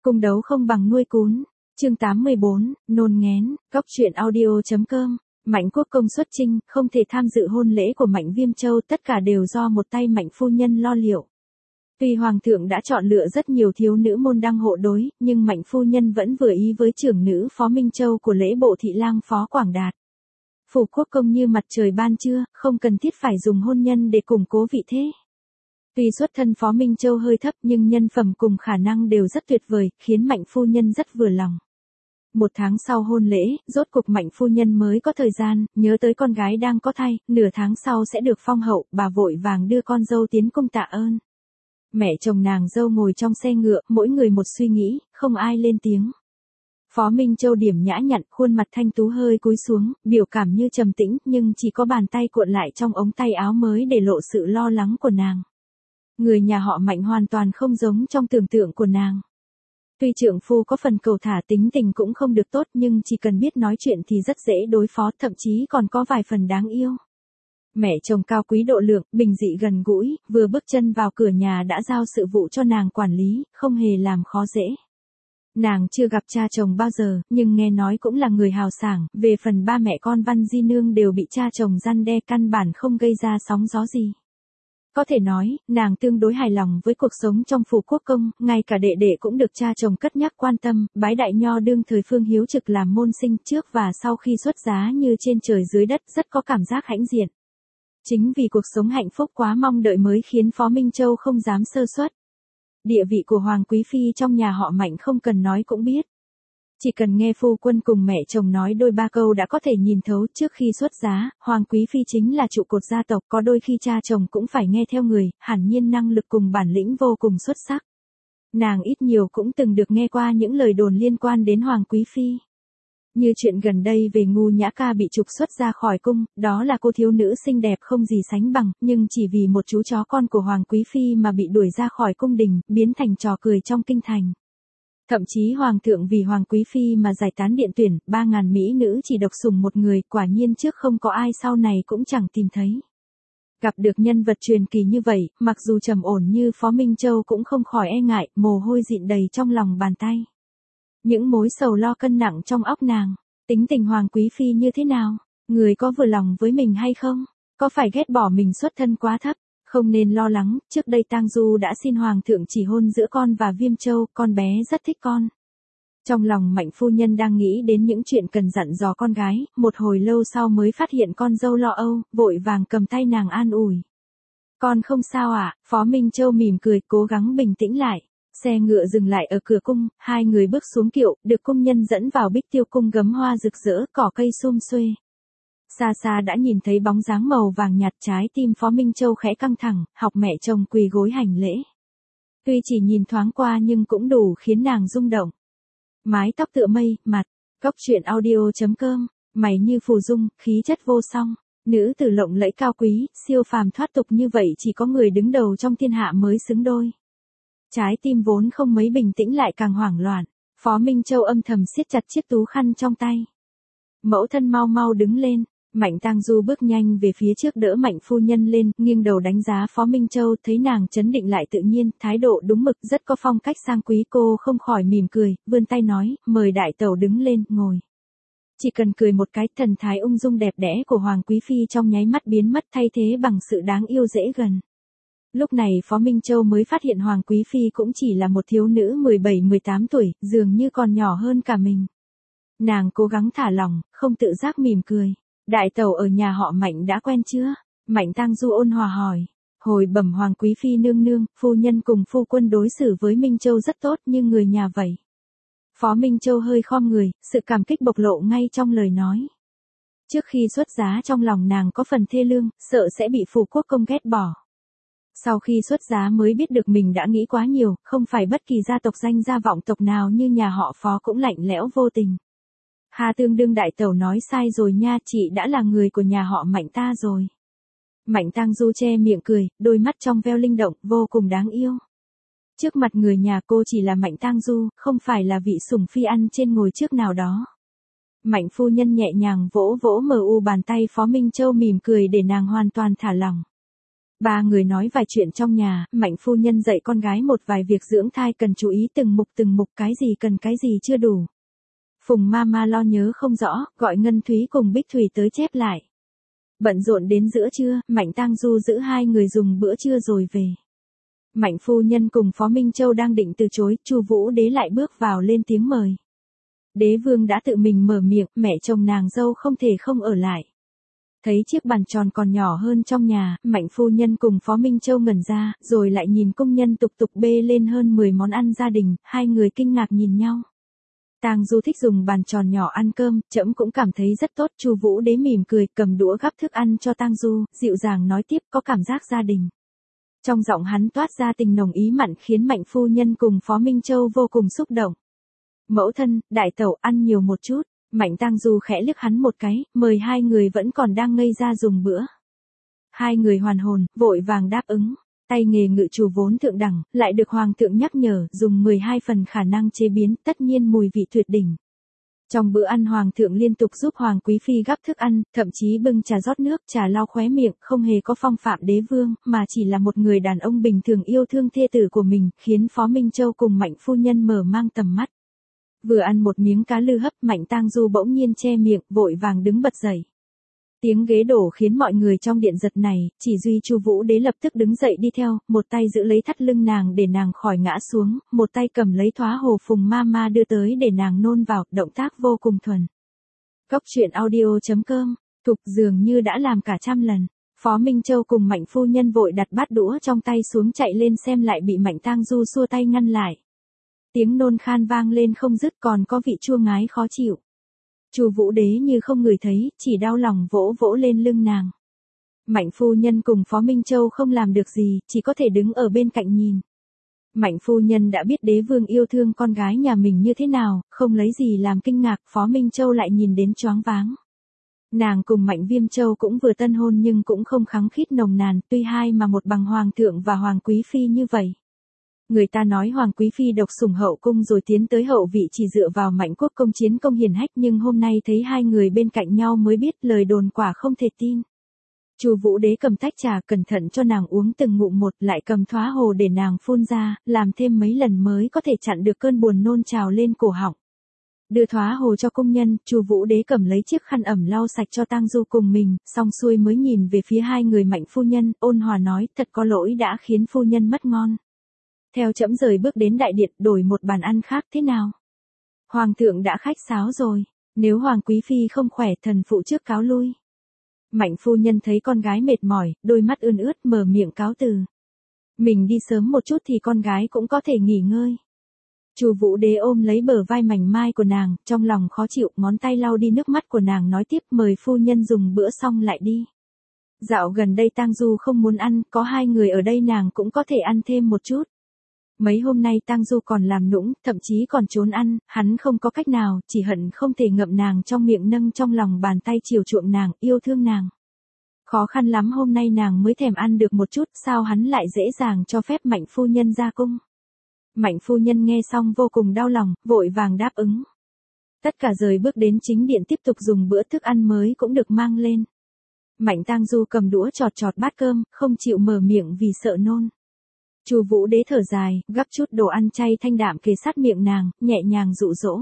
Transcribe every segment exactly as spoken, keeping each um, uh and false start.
Cung đấu không bằng nuôi cún. Chương tám mươi bốn, nôn nghén, cóc truyện audio.com. Mạnh Quốc công xuất chinh, không thể tham dự hôn lễ của Mạnh Viêm Châu, tất cả đều do một tay Mạnh phu nhân lo liệu. Tuy hoàng thượng đã chọn lựa rất nhiều thiếu nữ môn đăng hộ đối, nhưng Mạnh phu nhân vẫn vừa ý với trưởng nữ Phó Minh Châu của lễ bộ thị lang Phó Quảng Đạt. Phủ quốc công như mặt trời ban trưa, không cần thiết phải dùng hôn nhân để củng cố vị thế. Tuy xuất thân Phó Minh Châu hơi thấp nhưng nhân phẩm cùng khả năng đều rất tuyệt vời, khiến Mạnh phu nhân rất vừa lòng. Một tháng sau hôn lễ, rốt cuộc Mạnh phu nhân mới có thời gian, nhớ tới con gái đang có thai, nửa tháng sau sẽ được phong hậu, bà vội vàng đưa con dâu tiến cung tạ ơn. Mẹ chồng nàng dâu ngồi trong xe ngựa, mỗi người một suy nghĩ, không ai lên tiếng. Phó Minh Châu điểm nhã nhặn, khuôn mặt thanh tú hơi cúi xuống, biểu cảm như trầm tĩnh, nhưng chỉ có bàn tay cuộn lại trong ống tay áo mới để lộ sự lo lắng của nàng. Người nhà họ Mạnh hoàn toàn không giống trong tưởng tượng của nàng. Tuy trượng phu có phần cầu thả, tính tình cũng không được tốt, nhưng chỉ cần biết nói chuyện thì rất dễ đối phó, thậm chí còn có vài phần đáng yêu. Mẹ chồng cao quý độ lượng, bình dị gần gũi, vừa bước chân vào cửa nhà đã giao sự vụ cho nàng quản lý, không hề làm khó dễ. Nàng chưa gặp cha chồng bao giờ, nhưng nghe nói cũng là người hào sảng, về phần ba mẹ con Văn Di Nương đều bị cha chồng răn đe, căn bản không gây ra sóng gió gì. Có thể nói, nàng tương đối hài lòng với cuộc sống trong phủ quốc công, ngay cả đệ đệ cũng được cha chồng cất nhắc quan tâm, bái đại nho đương thời Phương Hiếu Trực làm môn sinh, trước và sau khi xuất giá như trên trời dưới đất, rất có cảm giác hãnh diện. Chính vì cuộc sống hạnh phúc quá mong đợi mới khiến Phó Minh Châu không dám sơ suất. Địa vị của Hoàng Quý Phi trong nhà họ Mạnh không cần nói cũng biết. Chỉ cần nghe phu quân cùng mẹ chồng nói đôi ba câu đã có thể nhìn thấu. Trước khi xuất giá, Hoàng Quý Phi chính là trụ cột gia tộc, có đôi khi cha chồng cũng phải nghe theo người, hẳn nhiên năng lực cùng bản lĩnh vô cùng xuất sắc. Nàng ít nhiều cũng từng được nghe qua những lời đồn liên quan đến Hoàng Quý Phi. Như chuyện gần đây về Ngu Nhã Ca bị trục xuất ra khỏi cung, đó là cô thiếu nữ xinh đẹp không gì sánh bằng, nhưng chỉ vì một chú chó con của Hoàng Quý Phi mà bị đuổi ra khỏi cung đình, biến thành trò cười trong kinh thành. Thậm chí Hoàng thượng vì Hoàng Quý Phi mà giải tán điện tuyển, ba ngàn mỹ nữ chỉ độc sủng một người, quả nhiên trước không có ai sau này cũng chẳng tìm thấy. Gặp được nhân vật truyền kỳ như vậy, mặc dù trầm ổn như Phó Minh Châu cũng không khỏi e ngại, mồ hôi dịn đầy trong lòng bàn tay. Những mối sầu lo cân nặng trong óc nàng, tính tình Hoàng Quý Phi như thế nào, người có vừa lòng với mình hay không, có phải ghét bỏ mình xuất thân quá thấp, không nên lo lắng, trước đây Tang Du đã xin Hoàng thượng chỉ hôn giữa con và Viêm Châu, con bé rất thích con. Trong lòng Mạnh phu nhân đang nghĩ đến những chuyện cần dặn dò con gái, một hồi lâu sau mới phát hiện con dâu lo âu, vội vàng cầm tay nàng an ủi. Con không sao ạ, à? Phó Minh Châu mỉm cười, cố gắng bình tĩnh lại. Xe ngựa dừng lại ở cửa cung, hai người bước xuống kiệu, được cung nhân dẫn vào Bích Tiêu cung gấm hoa rực rỡ, cỏ cây sum xuê. Xa xa đã nhìn thấy bóng dáng màu vàng nhạt, trái tim Phó Minh Châu khẽ căng thẳng, học mẹ chồng quỳ gối hành lễ. Tuy chỉ nhìn thoáng qua nhưng cũng đủ khiến nàng rung động. Mái tóc tựa mây, mặt, cóc truyện audio.com, mày như phù dung, khí chất vô song, nữ tử lộng lẫy cao quý, siêu phàm thoát tục như vậy chỉ có người đứng đầu trong thiên hạ mới xứng đôi. Trái tim vốn không mấy bình tĩnh lại càng hoảng loạn, Phó Minh Châu âm thầm siết chặt chiếc tú khăn trong tay. Mẫu thân mau mau đứng lên, Mạnh Tang Du bước nhanh về phía trước đỡ Mạnh phu nhân lên, nghiêng đầu đánh giá Phó Minh Châu, thấy nàng trấn định lại tự nhiên, thái độ đúng mực, rất có phong cách sang quý, cô không khỏi mỉm cười, vươn tay nói, mời đại tẩu đứng lên, ngồi. Chỉ cần cười một cái, thần thái ung dung đẹp đẽ của Hoàng Quý Phi trong nháy mắt biến mất, thay thế bằng sự đáng yêu dễ gần. Lúc này Phó Minh Châu mới phát hiện Hoàng Quý Phi cũng chỉ là một thiếu nữ mười bảy mười tám tuổi, dường như còn nhỏ hơn cả mình. Nàng cố gắng thả lỏng, không tự giác mỉm cười. Đại tẩu ở nhà họ Mạnh đã quen chưa? Mạnh Tang Du ôn hòa hỏi. Hồi bẩm Hoàng Quý Phi nương nương, phu nhân cùng phu quân đối xử với Minh Châu rất tốt như người nhà vậy. Phó Minh Châu hơi khom người, sự cảm kích bộc lộ ngay trong lời nói. Trước khi xuất giá trong lòng nàng có phần thê lương, sợ sẽ bị phủ quốc công ghét bỏ. Sau khi xuất giá mới biết được mình đã nghĩ quá nhiều, không phải bất kỳ gia tộc danh gia vọng tộc nào như nhà họ Phó cũng lạnh lẽo vô tình. Hà tương đương đại tẩu nói sai rồi nha, chị đã là người của nhà họ Mạnh ta rồi. Mạnh Tang Du che miệng cười, đôi mắt trong veo linh động, vô cùng đáng yêu. Trước mặt người nhà cô chỉ là Mạnh Tang Du, không phải là vị sủng phi ăn trên ngồi trước nào đó. Mạnh phu nhân nhẹ nhàng vỗ vỗ mờ u bàn tay Phó Minh Châu, mỉm cười để nàng hoàn toàn thả lỏng. Ba người nói vài chuyện trong nhà, Mạnh phu nhân dạy con gái một vài việc dưỡng thai cần chú ý từng mục từng mục, cái gì cần cái gì chưa đủ. Phùng Mama lo nhớ không rõ, gọi Ngân Thúy cùng Bích Thủy tới chép lại. Bận rộn đến giữa trưa, Mạnh Tang Du giữ hai người dùng bữa trưa rồi về. Mạnh phu nhân cùng Phó Minh Châu đang định từ chối, Chu Vũ Đế lại bước vào lên tiếng mời. Đế vương đã tự mình mở miệng, mẹ chồng nàng dâu không thể không ở lại. Thấy chiếc bàn tròn còn nhỏ hơn trong nhà, Mạnh phu nhân cùng Phó Minh Châu ngẩn ra, rồi lại nhìn công nhân tục tục bê lên hơn mười món ăn gia đình, hai người kinh ngạc nhìn nhau. Tang Du thích dùng bàn tròn nhỏ ăn cơm, trẫm cũng cảm thấy rất tốt. Chu Vũ Đế mỉm cười, cầm đũa gắp thức ăn cho Tang Du, dịu dàng nói tiếp, có cảm giác gia đình. Trong giọng hắn toát ra tình nồng ý mặn khiến Mạnh phu nhân cùng Phó Minh Châu vô cùng xúc động. Mẫu thân, đại tẩu ăn nhiều một chút. Mạnh Tang Du khẽ liếc hắn một cái, mời hai người vẫn còn đang ngây ra dùng bữa. Hai người hoàn hồn, vội vàng đáp ứng. Tay nghề ngự chủ vốn thượng đẳng, lại được hoàng thượng nhắc nhở, dùng mười hai phần khả năng chế biến, tất nhiên mùi vị tuyệt đỉnh. Trong bữa ăn hoàng thượng liên tục giúp hoàng quý phi gắp thức ăn, thậm chí bưng trà rót nước, trà lau khóe miệng, không hề có phong phạm đế vương, mà chỉ là một người đàn ông bình thường yêu thương thê tử của mình, khiến Phó Minh Châu cùng Mạnh phu nhân mở mang tầm mắt. Vừa ăn một miếng cá lư hấp, Mạnh Tang Du bỗng nhiên che miệng, vội vàng đứng bật dậy. Tiếng ghế đổ khiến mọi người trong điện giật này, chỉ duy Chu Vũ Đế lập tức đứng dậy đi theo, một tay giữ lấy thắt lưng nàng để nàng khỏi ngã xuống, một tay cầm lấy thóa hồ Phùng Mama đưa tới để nàng nôn vào, động tác vô cùng thuần. Cốc truyện audio chấm com, Thục dường như đã làm cả trăm lần. Phó Minh Châu cùng Mạnh phu nhân vội đặt bát đũa trong tay xuống chạy lên xem lại bị Mạnh Tang Du xua tay ngăn lại. Tiếng nôn khan vang lên không dứt, còn có vị chua ngái khó chịu. Chu Vũ Đế như không ngửi thấy, chỉ đau lòng vỗ vỗ lên lưng nàng. Mạnh phu nhân cùng Phó Minh Châu không làm được gì, chỉ có thể đứng ở bên cạnh nhìn. Mạnh phu nhân đã biết đế vương yêu thương con gái nhà mình như thế nào, không lấy gì làm kinh ngạc, Phó Minh Châu lại nhìn đến choáng váng. Nàng cùng Mạnh Viêm Châu cũng vừa tân hôn nhưng cũng không khăng khít nồng nàn, tuy hai mà một bằng hoàng thượng và hoàng quý phi như vậy. Người ta nói hoàng quý phi độc sủng hậu cung rồi tiến tới hậu vị chỉ dựa vào Mạnh quốc công chiến công hiển hách, nhưng hôm nay thấy hai người bên cạnh nhau mới biết lời đồn quả không thể tin. Chu Vũ Đế cầm tách trà cẩn thận cho nàng uống từng ngụm một, lại cầm thóa hồ để nàng phun ra, làm thêm mấy lần mới có thể chặn được cơn buồn nôn trào lên cổ họng. Đưa thóa hồ cho công nhân, Chu Vũ Đế cầm lấy chiếc khăn ẩm lau sạch cho Tang Du cùng mình, xong xuôi mới nhìn về phía hai người Mạnh phu nhân, ôn hòa nói, thật có lỗi đã khiến phu nhân mất ngon. Theo trẫm rời bước đến đại điện, đổi một bàn ăn khác thế nào? Hoàng thượng đã khách sáo rồi, nếu hoàng quý phi không khỏe, thần phụ trước cáo lui. Mạnh phu nhân thấy con gái mệt mỏi, đôi mắt ươn ướt mở miệng cáo từ. Mình đi sớm một chút thì con gái cũng có thể nghỉ ngơi. Chu Vũ Đế ôm lấy bờ vai mảnh mai của nàng, trong lòng khó chịu, ngón tay lau đi nước mắt của nàng nói tiếp, mời phu nhân dùng bữa xong lại đi. Dạo gần đây Tang Du không muốn ăn, có hai người ở đây nàng cũng có thể ăn thêm một chút. Mấy hôm nay Tang Du còn làm nũng, thậm chí còn trốn ăn, hắn không có cách nào, chỉ hận không thể ngậm nàng trong miệng, nâng trong lòng bàn tay chiều chuộng nàng, yêu thương nàng. Khó khăn lắm hôm nay nàng mới thèm ăn được một chút, sao hắn lại dễ dàng cho phép Mạnh phu nhân ra cung. Mạnh phu nhân nghe xong vô cùng đau lòng, vội vàng đáp ứng. Tất cả rời bước đến chính điện tiếp tục dùng bữa thức ăn mới cũng được mang lên. Mạnh Tang Du cầm đũa chọt chọt bát cơm, không chịu mở miệng vì sợ nôn. Chu Vũ Đế thở dài, gắp chút đồ ăn chay thanh đạm kề sát miệng nàng, nhẹ nhàng dụ dỗ.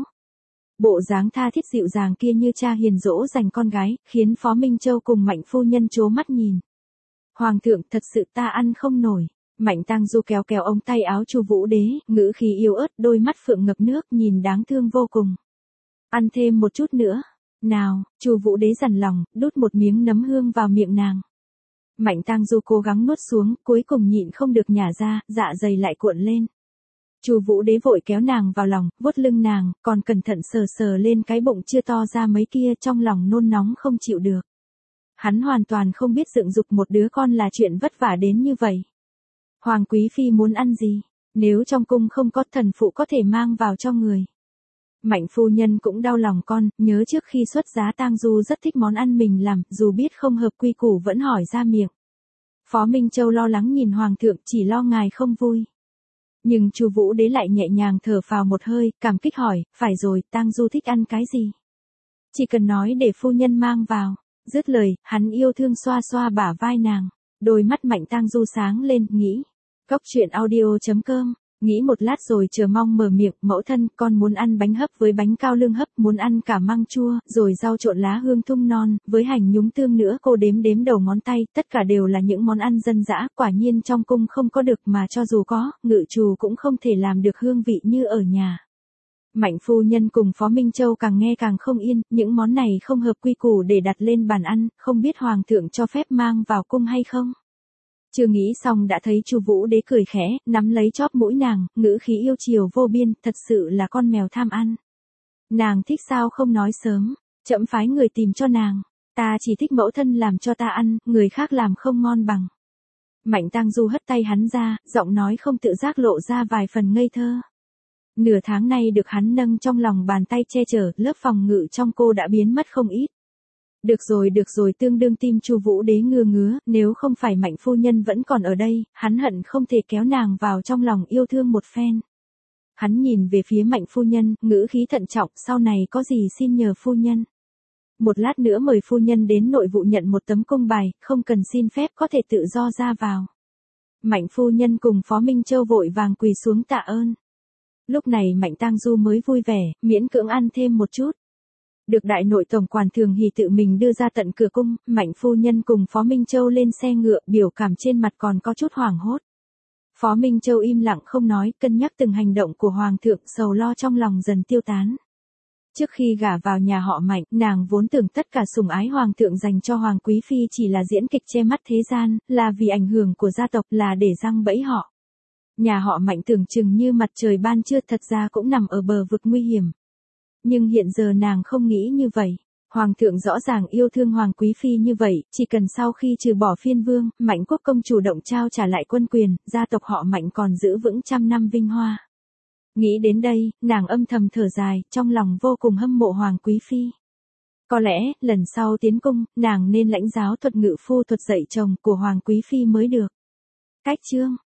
Bộ dáng tha thiết dịu dàng kia như cha hiền dỗ dành con gái, khiến Phó Minh Châu cùng Mạnh phu nhân trố mắt nhìn. Hoàng thượng, thật sự ta ăn không nổi. Mạnh Tang Du kéo kéo ống tay áo Chu Vũ Đế, ngữ khí yếu ớt, đôi mắt phượng ngập nước, nhìn đáng thương vô cùng. Ăn thêm một chút nữa. Nào, Chu Vũ Đế dằn lòng, đút một miếng nấm hương vào miệng nàng. Mạnh Tang Du cố gắng nuốt xuống, cuối cùng nhịn không được nhả ra, dạ dày lại cuộn lên. Chu Vũ Đế vội kéo nàng vào lòng, vuốt lưng nàng, còn cẩn thận sờ sờ lên cái bụng chưa to ra mấy kia, trong lòng nôn nóng không chịu được. Hắn hoàn toàn không biết dựng dục một đứa con là chuyện vất vả đến như vậy. Hoàng quý phi muốn ăn gì? Nếu trong cung không có, thần phụ có thể mang vào cho người. Mạnh phu nhân cũng đau lòng con, nhớ trước khi xuất giá Tang Du rất thích món ăn mình làm, dù biết không hợp quy củ vẫn hỏi ra miệng. Phó Minh Châu lo lắng nhìn hoàng thượng, chỉ lo ngài không vui. Nhưng Chu Vũ Đế lại nhẹ nhàng thở phào một hơi, cảm kích hỏi, phải rồi, Tang Du thích ăn cái gì? Chỉ cần nói để phu nhân mang vào. Dứt lời, hắn yêu thương xoa xoa bả vai nàng. Đôi mắt Mạnh Tang Du sáng lên, nghĩ. Cốc truyện audio chấm com. Nghĩ một lát rồi chờ mong mở miệng, mẫu thân, con muốn ăn bánh hấp với bánh cao lương hấp, muốn ăn cả măng chua, rồi rau trộn lá hương thung non, với hành nhúng tương nữa. Cô đếm đếm đầu ngón tay, tất cả đều là những món ăn dân dã, quả nhiên trong cung không có được, mà cho dù có, ngự trù cũng không thể làm được hương vị như ở nhà. Mạnh phu nhân cùng Phó Minh Châu càng nghe càng không yên, những món này không hợp quy củ để đặt lên bàn ăn, không biết hoàng thượng cho phép mang vào cung hay không. Chưa nghĩ xong đã thấy Chu Vũ Đế cười khẽ, nắm lấy chóp mũi nàng, ngữ khí yêu chiều vô biên, thật sự là con mèo tham ăn. Nàng thích sao không nói sớm, trẫm phái người tìm cho nàng, ta chỉ thích mẫu thân làm cho ta ăn, người khác làm không ngon bằng. Mạnh Tang Du hất tay hắn ra, giọng nói không tự giác lộ ra vài phần ngây thơ. Nửa tháng nay được hắn nâng trong lòng bàn tay che chở, lớp phòng ngự trong cô đã biến mất không ít. Được rồi được rồi, tương đương tim Chu Vũ Đế ngứa ngứa, nếu không phải Mạnh phu nhân vẫn còn ở đây, hắn hận không thể kéo nàng vào trong lòng yêu thương một phen. Hắn nhìn về phía Mạnh phu nhân, ngữ khí thận trọng, sau này có gì xin nhờ phu nhân. Một lát nữa mời phu nhân đến nội vụ nhận một tấm công bài, không cần xin phép có thể tự do ra vào. Mạnh phu nhân cùng Phó Minh Châu vội vàng quỳ xuống tạ ơn. Lúc này Mạnh Tang Du mới vui vẻ, miễn cưỡng ăn thêm một chút. Được đại nội tổng quản Thường Hỷ tự mình đưa ra tận cửa cung, Mạnh phu nhân cùng Phó Minh Châu lên xe ngựa, biểu cảm trên mặt còn có chút hoảng hốt. Phó Minh Châu im lặng không nói, cân nhắc từng hành động của hoàng thượng, sầu lo trong lòng dần tiêu tán. Trước khi gả vào nhà họ Mạnh, nàng vốn tưởng tất cả sủng ái hoàng thượng dành cho hoàng quý phi chỉ là diễn kịch che mắt thế gian, là vì ảnh hưởng của gia tộc, là để giăng bẫy họ. Nhà họ Mạnh tưởng chừng như mặt trời ban trưa, thật ra cũng nằm ở bờ vực nguy hiểm. Nhưng hiện giờ nàng không nghĩ như vậy. Hoàng thượng rõ ràng yêu thương hoàng quý phi như vậy, chỉ cần sau khi trừ bỏ phiên vương, Mạnh quốc công chủ động trao trả lại quân quyền, gia tộc họ Mạnh còn giữ vững trăm năm vinh hoa. Nghĩ đến đây, nàng âm thầm thở dài, trong lòng vô cùng hâm mộ hoàng quý phi. Có lẽ, lần sau tiến cung, nàng nên lãnh giáo thuật ngự phu thuật dạy chồng của hoàng quý phi mới được. Cách chương